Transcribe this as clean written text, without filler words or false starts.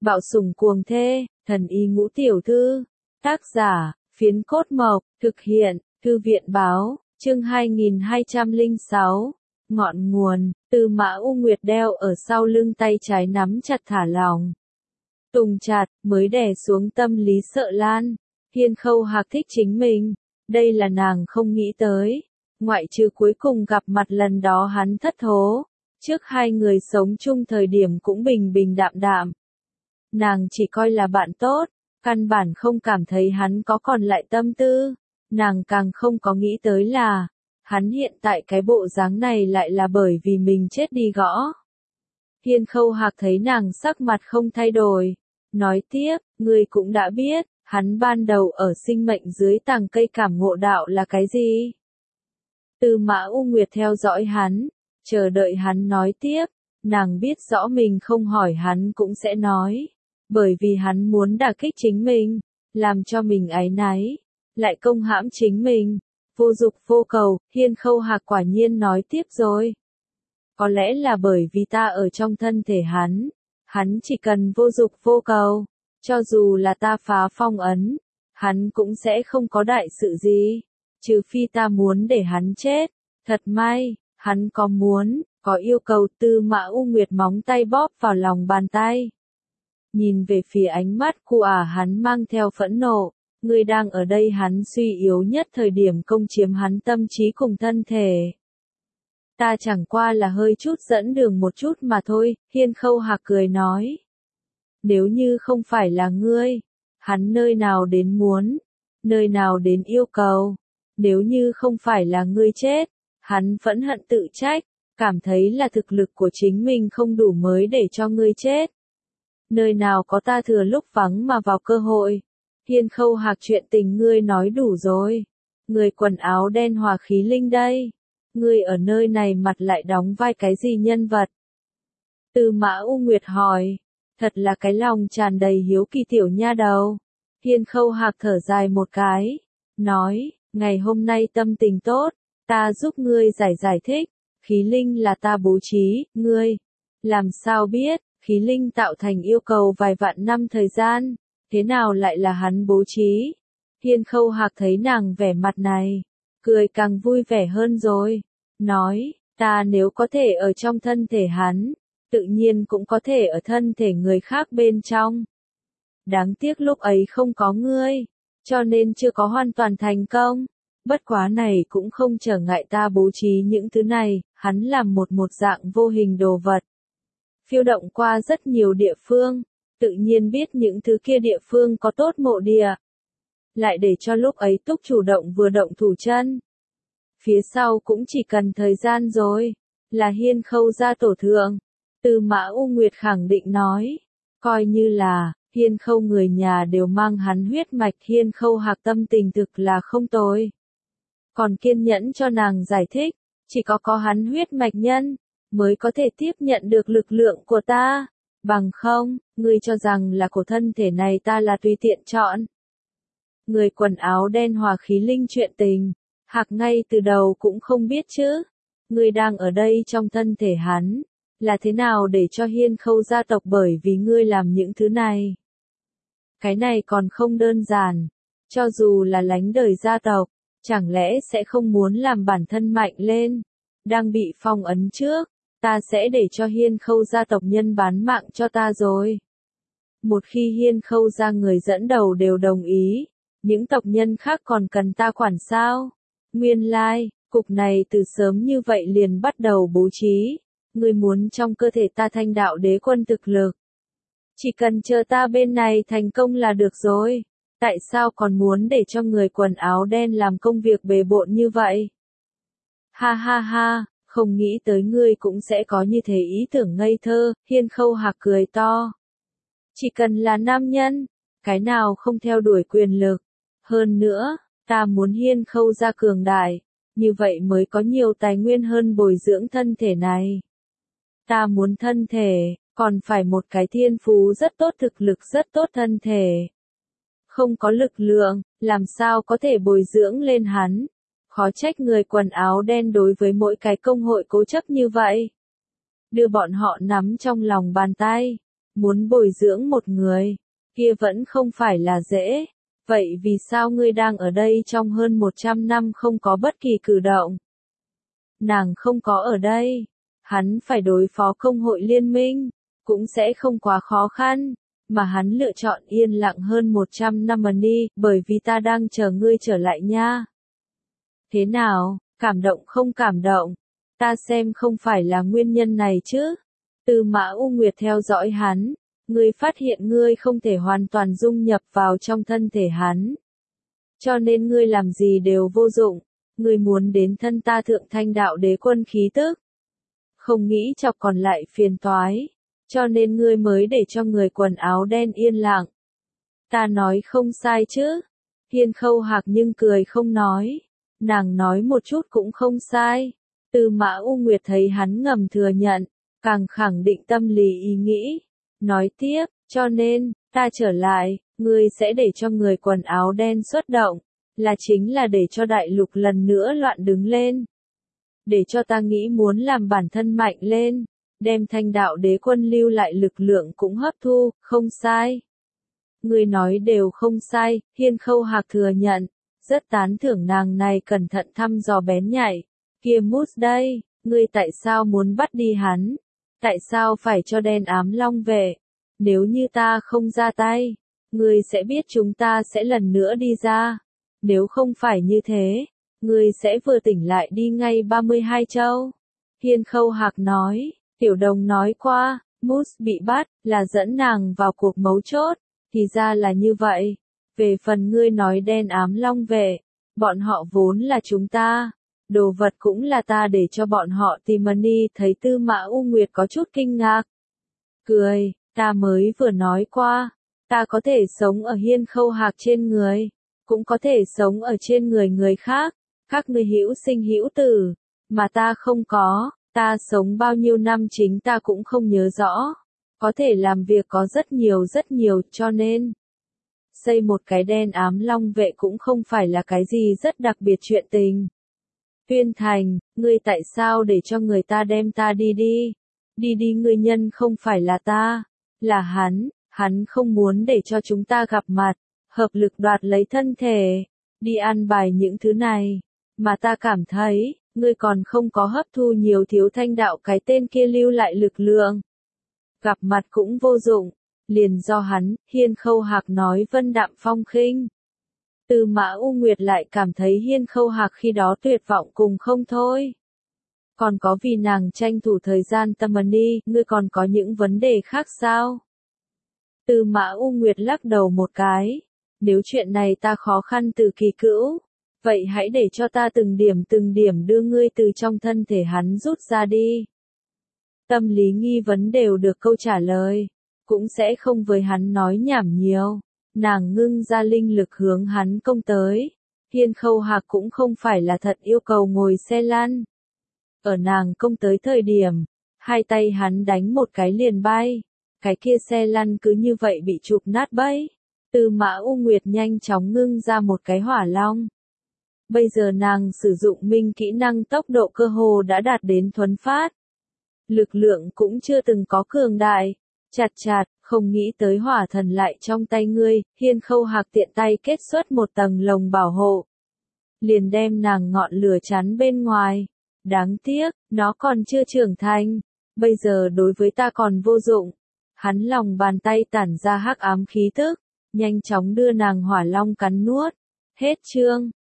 Bạo sủng cuồng thê, thần y ngũ tiểu thư. Tác giả, Phiến Cốt Mộc, thực hiện, Thư viện báo, chương 2206. Ngọn nguồn, Tư Mã U Nguyệt đeo ở sau lưng, tay trái nắm chặt thả lỏng. Tùng chặt, mới đè xuống tâm lý sợ lan. Hiên Khâu Hạc thích chính mình, đây là nàng không nghĩ tới. Ngoại trừ cuối cùng gặp mặt lần đó hắn thất thố, trước hai người sống chung thời điểm cũng bình bình đạm đạm. Nàng chỉ coi là bạn tốt, căn bản không cảm thấy hắn có còn lại tâm tư. Nàng càng không có nghĩ tới là, hắn hiện tại cái bộ dáng này lại là bởi vì mình chết đi gõ. Hiên Khâu Hạc thấy nàng sắc mặt không thay đổi, nói tiếp, ngươi cũng đã biết, hắn ban đầu ở sinh mệnh dưới tàng cây cảm ngộ đạo là cái gì? Tư Mã U Nguyệt theo dõi hắn, chờ đợi hắn nói tiếp, nàng biết rõ mình không hỏi hắn cũng sẽ nói, bởi vì hắn muốn đả kích chính mình, làm cho mình áy náy, lại công hãm chính mình, vô dục vô cầu. Hiên Khâu Hạc quả nhiên nói tiếp rồi. Có lẽ là bởi vì ta ở trong thân thể hắn chỉ cần vô dục vô cầu, cho dù là ta phá phong ấn, hắn cũng sẽ không có đại sự gì, trừ phi ta muốn để hắn chết. Thật may, hắn có muốn, có yêu cầu. Tư Mã U Nguyệt móng tay bóp vào lòng bàn tay. Nhìn về phía ánh mắt của hắn mang theo phẫn nộ, ngươi đang ở đây hắn suy yếu nhất thời điểm công chiếm hắn tâm trí cùng thân thể. Ta chẳng qua là hơi chút dẫn đường một chút mà thôi. Hiên Khâu Hạc cười nói. Nếu như không phải là ngươi, hắn nơi nào đến muốn, nơi nào đến yêu cầu. Nếu như không phải là ngươi chết, hắn phẫn hận tự trách, cảm thấy là thực lực của chính mình không đủ mới để cho ngươi chết. Nơi nào có ta thừa lúc vắng mà vào cơ hội. Hiên Khâu Hạc, chuyện tình ngươi nói đủ rồi. Người quần áo đen Hòa Khí Linh đây. Ngươi ở nơi này mặt lại đóng vai cái gì nhân vật? Tư Mã U Nguyệt hỏi. Thật là cái lòng tràn đầy hiếu kỳ tiểu nha đầu. Hiên Khâu Hạc thở dài một cái, nói, ngày hôm nay tâm tình tốt, ta giúp ngươi giải thích. Khí linh là ta bố trí, ngươi làm sao biết? Khí linh tạo thành yêu cầu vài vạn năm thời gian, thế nào lại là hắn bố trí? Hiên Khâu Hạc thấy nàng vẻ mặt này, cười càng vui vẻ hơn rồi, nói, ta nếu có thể ở trong thân thể hắn, tự nhiên cũng có thể ở thân thể người khác bên trong. Đáng tiếc lúc ấy không có ngươi, cho nên chưa có hoàn toàn thành công. Bất quá này cũng không trở ngại ta bố trí những thứ này, hắn làm một dạng vô hình đồ vật. Phiêu động qua rất nhiều địa phương, tự nhiên biết những thứ kia địa phương có tốt mộ địa. Lại để cho lúc ấy Túc chủ động vừa động thủ chân. Phía sau cũng chỉ cần thời gian rồi, là Hiên Khâu gia tổ thượng. Tư Mã U Nguyệt khẳng định nói, coi như là, Hiên Khâu người nhà đều mang hắn huyết mạch. Hiên Khâu Hạc tâm tình thực là không tồi. Còn kiên nhẫn cho nàng giải thích, chỉ có hắn huyết mạch nhân, mới có thể tiếp nhận được lực lượng của ta. Bằng không, ngươi cho rằng là của thân thể này ta là tùy tiện chọn. Người quần áo đen Hòa Khí Linh chuyện tình, Hạc ngay từ đầu cũng không biết chứ. Ngươi đang ở đây trong thân thể hắn, là thế nào để cho Hiên Khâu gia tộc bởi vì ngươi làm những thứ này. Cái này còn không đơn giản, cho dù là lánh đời gia tộc, chẳng lẽ sẽ không muốn làm bản thân mạnh lên. Đang bị phong ấn trước, ta sẽ để cho Hiên Khâu gia tộc nhân bán mạng cho ta rồi. Một khi Hiên Khâu gia người dẫn đầu đều đồng ý, những tộc nhân khác còn cần ta quản sao? Nguyên lai, cục này từ sớm như vậy liền bắt đầu bố trí. Ngươi muốn trong cơ thể ta thanh đạo đế quân thực lực. Chỉ cần chờ ta bên này thành công là được rồi. Tại sao còn muốn để cho người quần áo đen làm công việc bề bộn như vậy? Ha ha ha, không nghĩ tới ngươi cũng sẽ có như thế ý tưởng ngây thơ. Hiên Khâu Hạc cười to. Chỉ cần là nam nhân, cái nào không theo đuổi quyền lực. Hơn nữa, ta muốn Hiên Khâu gia cường đại, như vậy mới có nhiều tài nguyên hơn bồi dưỡng thân thể này. Ta muốn thân thể, còn phải một cái thiên phú rất tốt, thực lực rất tốt thân thể. Không có lực lượng, làm sao có thể bồi dưỡng lên hắn? Khó trách người quần áo đen đối với mỗi cái công hội cố chấp như vậy. Đưa bọn họ nắm trong lòng bàn tay. Muốn bồi dưỡng một người, kia vẫn không phải là dễ. Vậy vì sao ngươi đang ở đây trong hơn 100 năm không có bất kỳ cử động? Nàng không có ở đây. Hắn phải đối phó công hội liên minh, cũng sẽ không quá khó khăn. Mà hắn lựa chọn yên lặng hơn 100 năm đi, bởi vì ta đang chờ ngươi trở lại nha. Thế nào, cảm động không cảm động? Ta xem không phải là nguyên nhân này chứ. Tư Mã U Nguyệt theo dõi hắn. Ngươi phát hiện ngươi không thể hoàn toàn dung nhập vào trong thân thể hắn. Cho nên ngươi làm gì đều vô dụng. Ngươi muốn đến thân ta thượng thanh đạo đế quân khí tức. Không nghĩ chọc còn lại phiền toái. Cho nên ngươi mới để cho người quần áo đen yên lặng. Ta nói không sai chứ. Hiên Khâu Hạc nhưng cười không nói. Nàng nói một chút cũng không sai. Tư Mã U Nguyệt thấy hắn ngầm thừa nhận, càng khẳng định tâm lý ý nghĩ. Nói tiếp, cho nên, ta trở lại, ngươi sẽ để cho người quần áo đen xuất động, là chính là để cho đại lục lần nữa loạn đứng lên. Để cho ta nghĩ muốn làm bản thân mạnh lên, đem thanh đạo đế quân lưu lại lực lượng cũng hấp thu, không sai. Ngươi nói đều không sai, Hiên Khâu Hạc thừa nhận, rất tán thưởng nàng này cẩn thận thăm dò bén nhạy. Kia Mút đây, ngươi tại sao muốn bắt đi hắn? Tại sao phải cho đen ám long về? Nếu như ta không ra tay, ngươi sẽ biết chúng ta sẽ lần nữa đi ra. Nếu không phải như thế, ngươi sẽ vừa tỉnh lại đi ngay 32 châu. Hiên Khâu Hạc nói, Tiểu Đồng nói qua, Mút bị bắt, là dẫn nàng vào cuộc mấu chốt, thì ra là như vậy. Về phần ngươi nói đen ám long về, bọn họ vốn là chúng ta. Đồ vật cũng là ta để cho bọn họ tìm đi, thấy Tư Mã U Nguyệt có chút kinh ngạc. Cười, ta mới vừa nói qua, ta có thể sống ở Hiên Khâu Hạc trên người, cũng có thể sống ở trên người người khác, các ngươi hữu sinh hữu tử, mà ta không có, ta sống bao nhiêu năm chính ta cũng không nhớ rõ, có thể làm việc có rất nhiều cho nên. Xây một cái đen ám long vệ cũng không phải là cái gì rất đặc biệt chuyện tình. Tuyên Thành, ngươi tại sao để cho người ta đem ta đi đi? Đi đi, ngươi nhân không phải là ta, là hắn không muốn để cho chúng ta gặp mặt, hợp lực đoạt lấy thân thể, đi an bài những thứ này, mà ta cảm thấy, ngươi còn không có hấp thu nhiều thiếu thanh đạo cái tên kia lưu lại lực lượng. Gặp mặt cũng vô dụng, liền do hắn, Hiên Khâu Hạc nói vân đạm phong khinh. Tư Mã U Nguyệt lại cảm thấy Hiên Khâu Hạc khi đó tuyệt vọng cùng không thôi. Còn có vì nàng tranh thủ thời gian tâm đi, ngươi còn có những vấn đề khác sao? Tư Mã U Nguyệt lắc đầu một cái. Nếu chuyện này ta khó khăn từ kỳ cữu, vậy hãy để cho ta từng điểm đưa ngươi từ trong thân thể hắn rút ra đi. Tâm lý nghi vấn đều được câu trả lời, cũng sẽ không với hắn nói nhảm nhiều. Nàng ngưng ra linh lực hướng hắn công tới. Hiên Khâu Hạc cũng không phải là thật yêu cầu ngồi xe lăn. Ở nàng công tới thời điểm, hai tay hắn đánh một cái liền bay. Cái kia xe lăn cứ như vậy bị chụp nát bấy. Tư Mã U Nguyệt nhanh chóng ngưng ra một cái hỏa long. Bây giờ nàng sử dụng minh kỹ năng tốc độ cơ hồ đã đạt đến thuấn phát. Lực lượng cũng chưa từng có cường đại. Chặt, không nghĩ tới hỏa thần lại trong tay ngươi, Hiên Khâu Hạc tiện tay kết xuất một tầng lồng bảo hộ. Liền đem nàng ngọn lửa chắn bên ngoài. Đáng tiếc, nó còn chưa trưởng thành. Bây giờ đối với ta còn vô dụng. Hắn lòng bàn tay tản ra hắc ám khí tức, nhanh chóng đưa nàng hỏa long cắn nuốt. Hết chương.